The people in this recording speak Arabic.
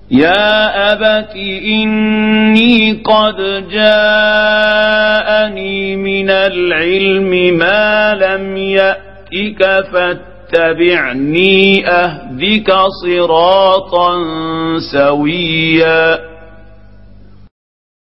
يا أبت إني قد جاءني من العلم ما لم يأتك فاتبعني أهدك صراطا سويا